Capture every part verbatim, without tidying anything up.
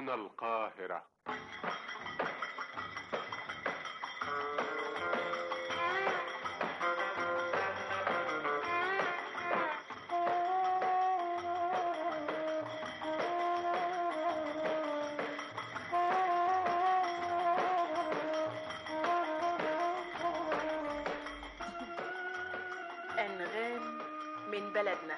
تلفزيون القاهرة. أنغام من بلدنا.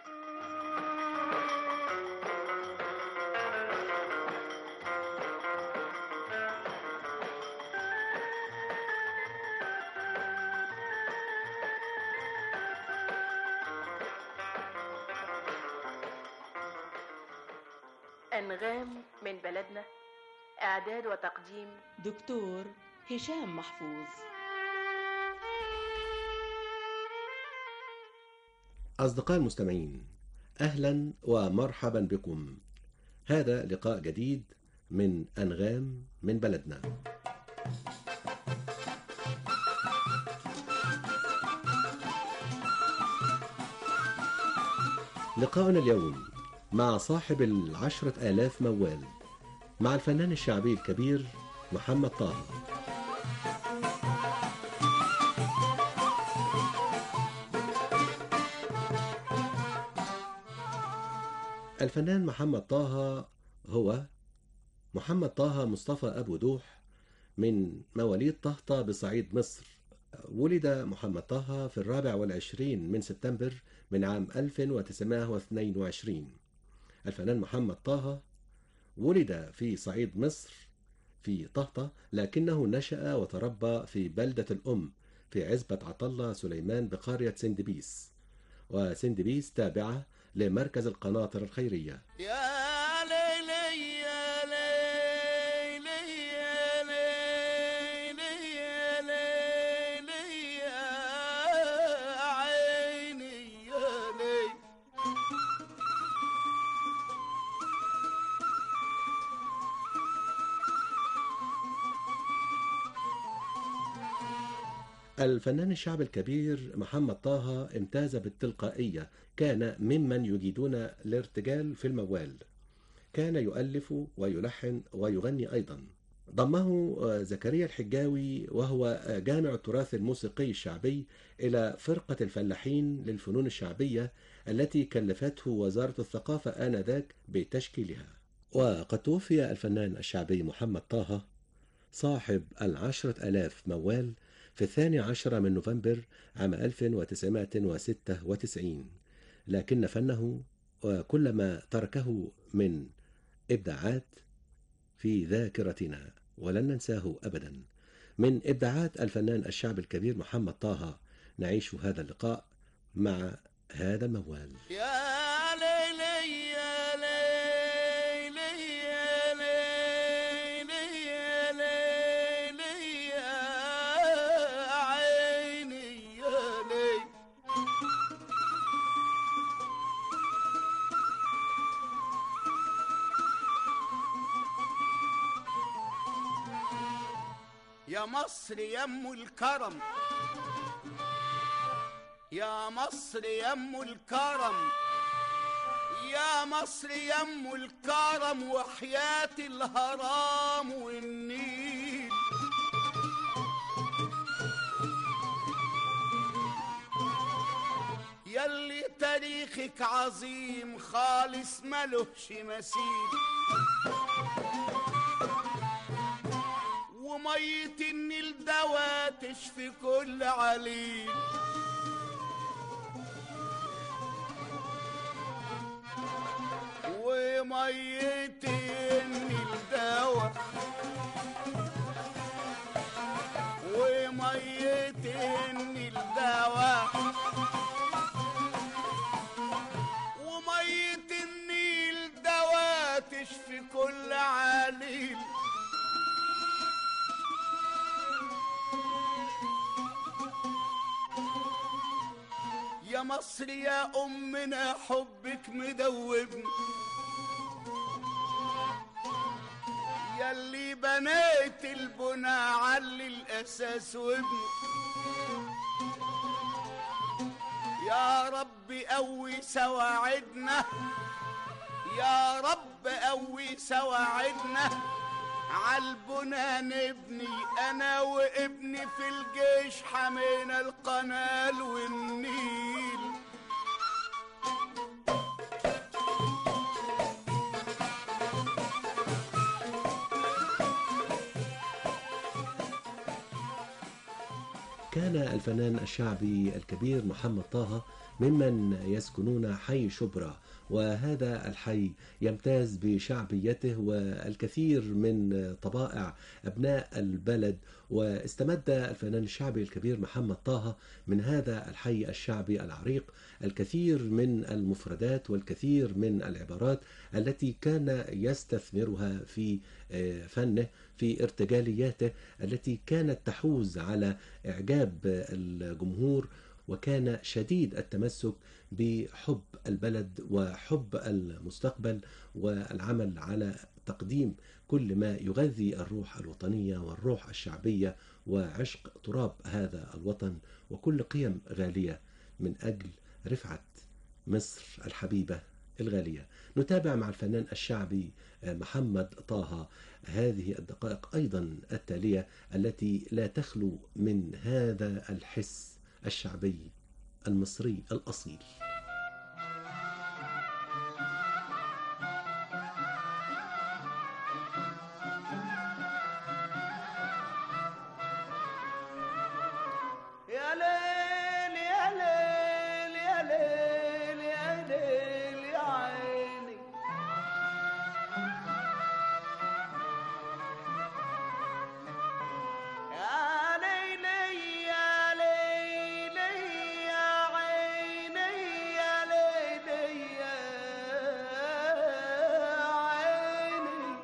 أنغام من بلدنا، إعداد وتقديم دكتور هشام محفوظ. أصدقاء المستمعين، أهلا ومرحبا بكم. هذا لقاء جديد من أنغام من بلدنا. لقاءنا اليوم مع صاحب العشرة آلاف موال، مع الفنان الشعبي الكبير محمد طه. الفنان محمد طه هو محمد طه مصطفى أبو دوح، من مواليد طهطا بصعيد مصر. ولد محمد طه في الرابع والعشرين من سبتمبر من عام ألف وتسعمائة واثنين وعشرين. الفنان محمد طه ولد في صعيد مصر في طهطا، لكنه نشأ وتربى في بلدة الأم في عزبة عطلة سليمان بقرية سندبيس، وسندبيس تابعة لمركز القناطر الخيرية. يا ليلي يا ليلي يا ليلي يا ليلي يا عيني يا ليلي. الفنان الشعبي الكبير محمد طه امتاز بالتلقائية، كان ممن يجيدون الارتجال في الموال. كان يؤلف ويلحن ويغني أيضا. ضمه زكريا الحجاوي وهو جامع التراث الموسيقي الشعبي إلى فرقة الفلاحين للفنون الشعبية التي كلفته وزارة الثقافة آنذاك بتشكيلها. وقد توفي الفنان الشعبي محمد طه صاحب العشرة آلاف موال في الثاني عشر من نوفمبر عام ألف وتسعمائة وستة وتسعين، لكن فنه وكل ما تركه من إبداعات في ذاكرتنا ولن ننساه أبدا. من إبداعات الفنان الشعبي الكبير محمد طه نعيش هذا اللقاء مع هذا الموال. يا ليلي يا ليلي يا ليلي يا ليلي يا عيني يا ليلي. يا مصر يم الكرم، يا مصر يم الكرم، يا مصر يم الكرم، وحياة الهرام والنيل. يلي تاريخك عظيم خالص ملهش مثيل، ومية النيل دوا تشفي كل عليل. ومية النيل دوا، ومية النيل دوا، ومية النيل دوا تشفي كل عليل. يا مصر يا أمنا حبك مدوبني، ياللي بنيت البنا علي الأساس وابني. يا رب قوي سواعدنا، يا رب قوي سواعدنا عالبنا نبني انا وابني في الجيش حمينا القنال والنيل. كان الفنان الشعبي الكبير محمد طه ممن يسكنون حي شبرا، وهذا الحي يمتاز بشعبيته والكثير من طبائع أبناء البلد، واستمد الفنان الشعبي الكبير محمد طه من هذا الحي الشعبي العريق الكثير من المفردات والكثير من العبارات التي كان يستثمرها في فنه، في ارتجالياته التي كانت تحوز على إعجاب الجمهور، وكان شديد التمسك بحب البلد وحب المستقبل والعمل على تقديم كل ما يغذي الروح الوطنية والروح الشعبية وعشق تراب هذا الوطن وكل قيم غالية من أجل رفعة مصر الحبيبة الغالية. نتابع مع الفنان الشعبي محمد طه هذه الدقائق أيضا التالية التي لا تخلو من هذا الحس الشعبي المصري الأصيل. يا ليل يا ليل يا ليل يا ليل يا عيني يا ليلي يا ليلي يا عيني يا ليلي يا عيني.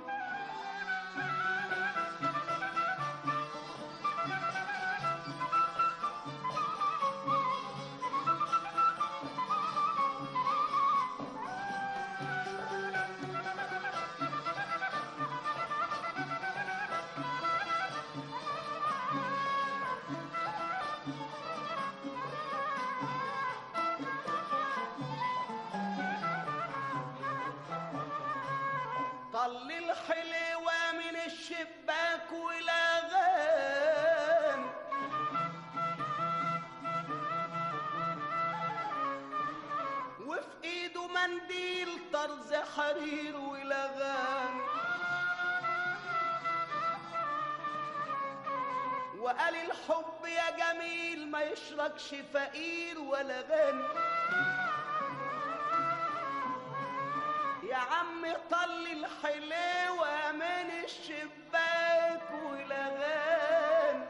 طل الحلوة من الشباك ولغان وفي ايده منديل طرز حرير ولغان وقال الحب يا جميل ما يشركش فقير ولا غني. يا عم طل الحلوة من الشباك ولغان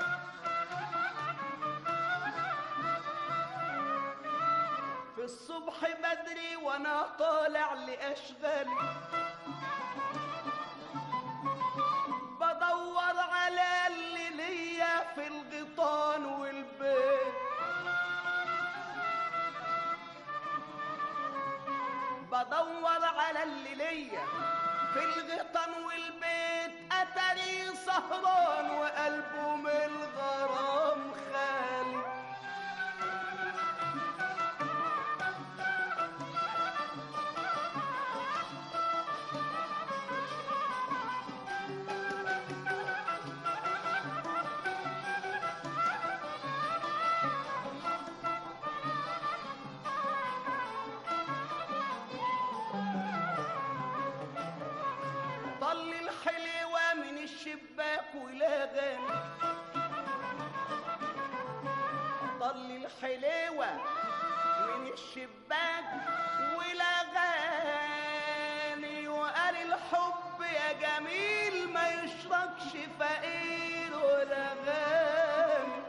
في الصبح بدري وانا طالع لأشغالي بدور على اللي ليا في الغيطان والبيت بدور على اللي ليا في الغيطان والبيت اتاري سهران وقلبه من الغرام خالي. طل الحلوة من الشباك ولغان طل الحلوة من الشباك ولغاني وقال الحب يا جميل ما يشركش فقير ولا غني.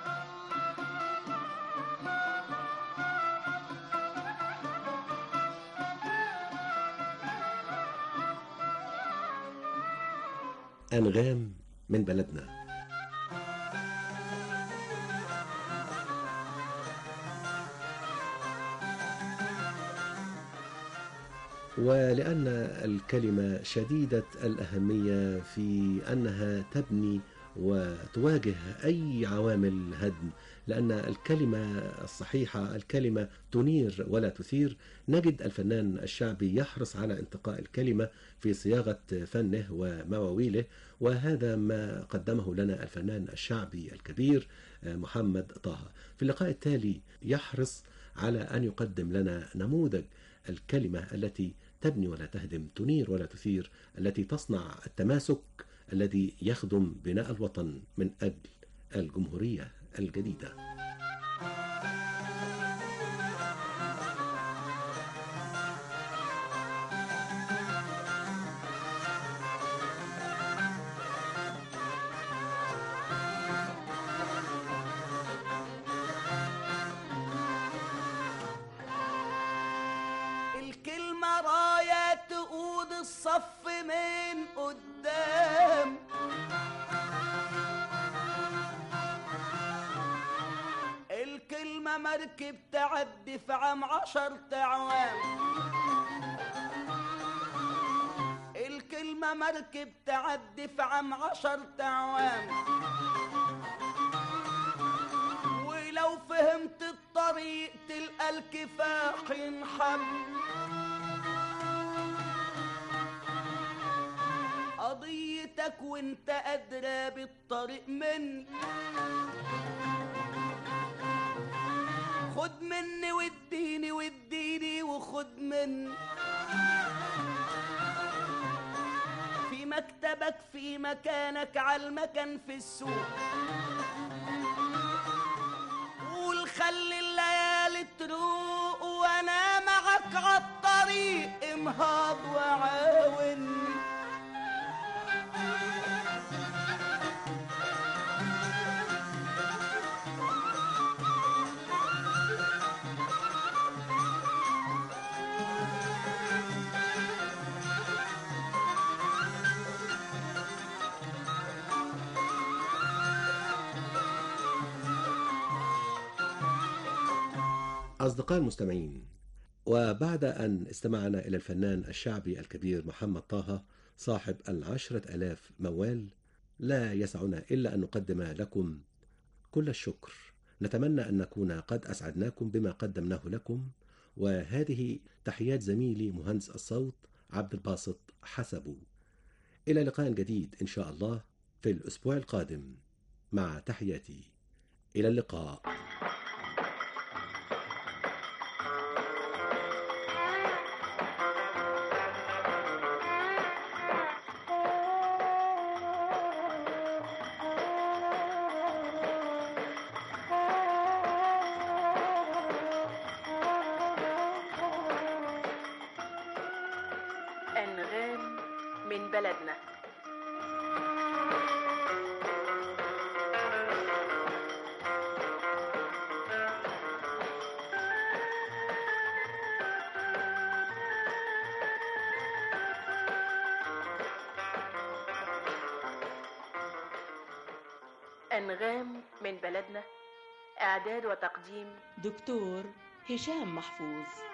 أنغام من بلدنا. ولأن الكلمة شديدة الأهمية في أنها تبني وتواجه أي عوامل هدم، لأن الكلمة الصحيحة الكلمة تنير ولا تثير. نجد الفنان الشعبي يحرص على انتقاء الكلمة في صياغة فنه ومواويله، وهذا ما قدمه لنا الفنان الشعبي الكبير محمد طه. في اللقاء التالي يحرص على أن يقدم لنا نموذج الكلمة التي تبني ولا تهدم، تنير ولا تثير، التي تصنع التماسك الذي يخدم بناء الوطن من أجل الجمهورية الجديدة. الكلمة راية تقود الصف من قدام، الكلمة مركب تعدي في عام عشر تعوام، الكلمة مركب تعدي في عام عشر تعوام، ولو فهمت الطريق تلقى الكفاح ينحب، قضيتك وانت أدرى بالطريق مني، خد مني واديني واديني وخد مني، في مكتبك في مكانك عالمكان في السوق، قول خلي الليالي تروق وانا معك عالطريق امهاض وعاوني. أصدقاء المستمعين، وبعد أن استمعنا إلى الفنان الشعبي الكبير محمد طه صاحب العشرة ألاف موال، لا يسعنا إلا أن نقدم لكم كل الشكر. نتمنى أن نكون قد أسعدناكم بما قدمناه لكم، وهذه تحيات زميلي مهندس الصوت عبد الباسط حسبو. إلى لقاء جديد إن شاء الله في الأسبوع القادم، مع تحياتي، إلى اللقاء. أنغام من بلدنا. أنغام من بلدنا، إعداد وتقديم دكتور هشام محفوظ.